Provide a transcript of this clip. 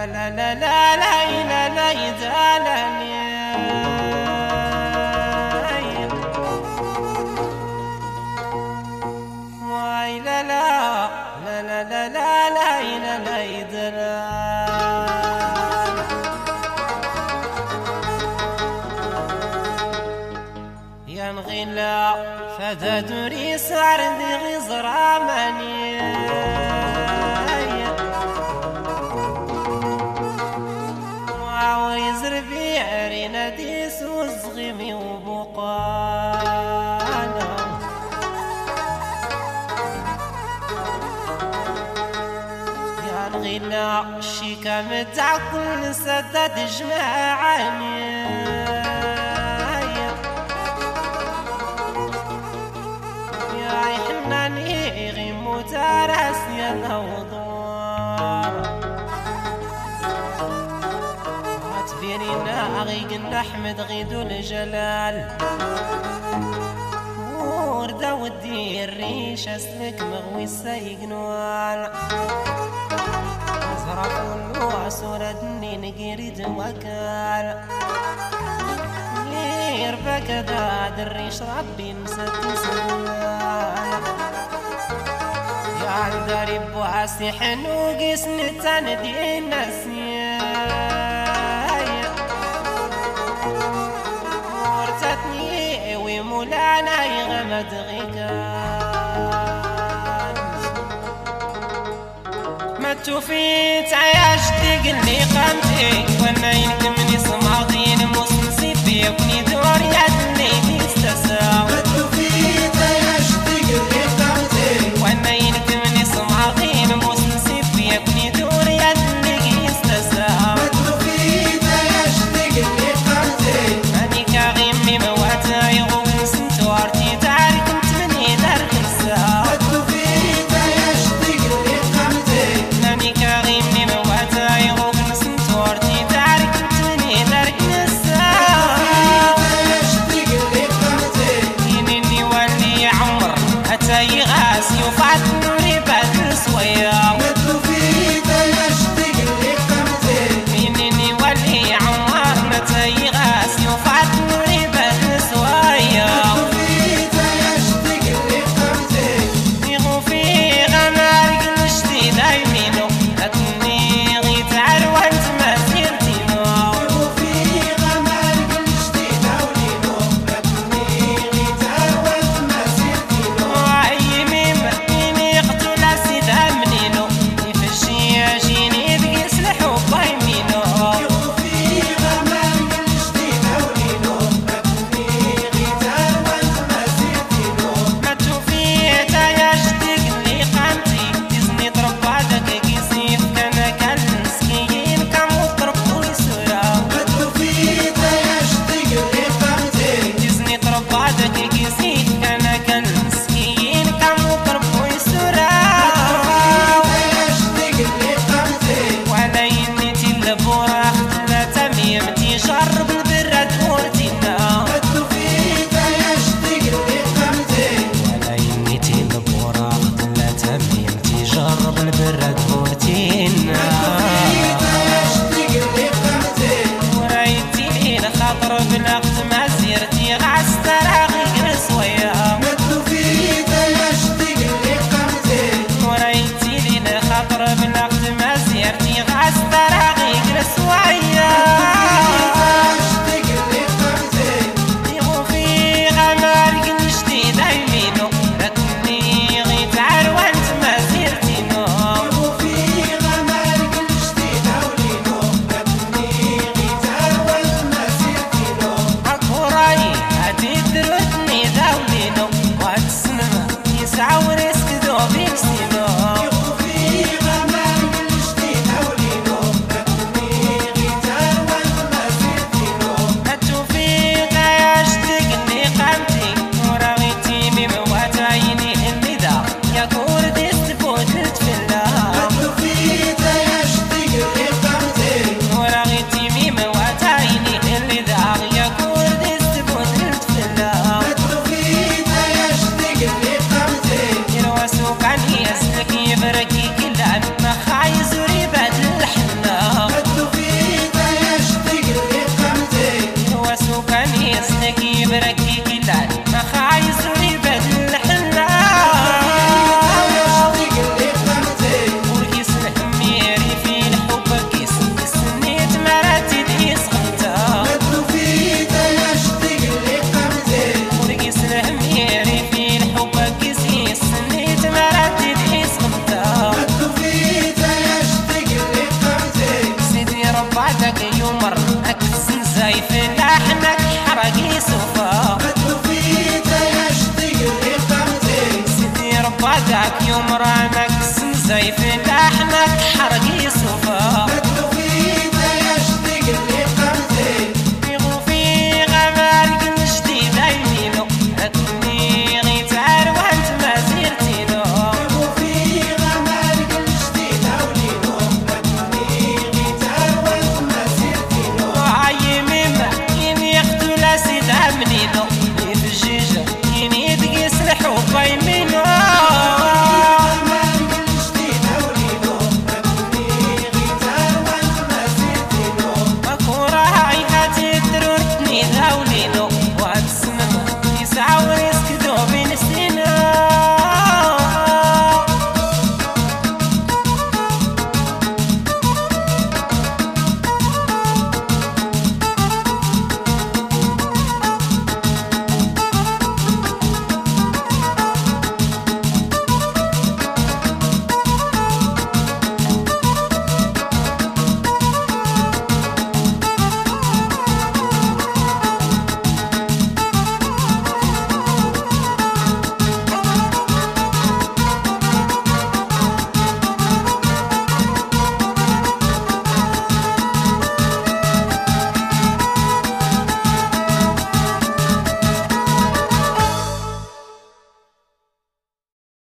لا لا لا لا لا لا يزالني واي لا لا لا لا لا لا لا لا يزال ينغلا فذا دوري سعردي غزر عماني وعويزر في عرينا ديس وزغمي وبقانا ينغلا الشيكا متاع كل سدد جماعني ترس يا نوضار عتبينينا غيقن أحمد غيدو الجلال وردة ودي الريش أسلك مغوي السيقنوال زرع كله عسورة دني نقيريد وكال يربك داد الريش ربي مسد سوال عندري بواسي حنوقي سنتان دي النسيان ورتتني ومولانا يغمد غيكان ما توفيت عياشتي قلي قامتي وانا ينكمني صماغين مصنصي بيبني دور يدني تستساو ما توفيت عياشتي قلي قامتي وانا عظيم مسنسف يبني دور يدنك يستساو مدلوفيت يشتق اللي قمتي ماني كاغيمي مواتا يغوب سنتوارتي تعرف انت مني دارك نساو مدلوفيت يشتق اللي قمتي ماني كاغيمي مواتا يغوب سنتوارتي تعرف انت مني دارك نساو مدلوفيت يشتق اللي قمتي ينيني ولي عمر حتى يغاس يفعل نوري بعد مدلوفيت يشتق اللي قمتي منيني ولي عمر متى يغاس يفعل نوري بعد سوايا مدلوفيت يشتق اللي قمتي يغوفي غمار قلشتي دايمينو لكني غيتعر وانت ما سيرتينو يغوفي غمار قلشتي داولينو لكني غيتعر وانت ما سيرتينو عيمي مديني قتل سيدا منينو يفشي يجيني بقيس الحب يمينو يغوفي غمار قلشتي داولينو لكني غيتعر وانت ما سيرتينو ما توفيت يشتق اللي قامتي تزني تربعتك كيسيف كان كالمسكين كان مضربو يسرا ما توفيت يشتق اللي قامتي تزني تربعتك كيسيف كان كالمسكين كان مضربو يسرا يشتق اللي قامتي ولا ينتي البوراق لا تميمتي جرب البرد ورتينا ما توفيت يشتق اللي قامتي ولا ينتي البوراق لا تميمتي جرب البرد ورتينا يشتق اللي قامتي ورايتي الخاطر بنقد ما سيرتي غعستر غير سويا ما توفيت يشتق اللي قامتي ورايتي الخاطر بنقد ما سيرتي غعستر غير سويا يشتق اللي قامتي يغوفي غمار قلشتي دايمينو لكني غيتعر وانت ما سيرتينو يغوفي غمار رمك سنزاي في لحنك حرقي سوفا بدو فيك يا شدي رقمتي سيدي ربادك يوم رمك سنزاي في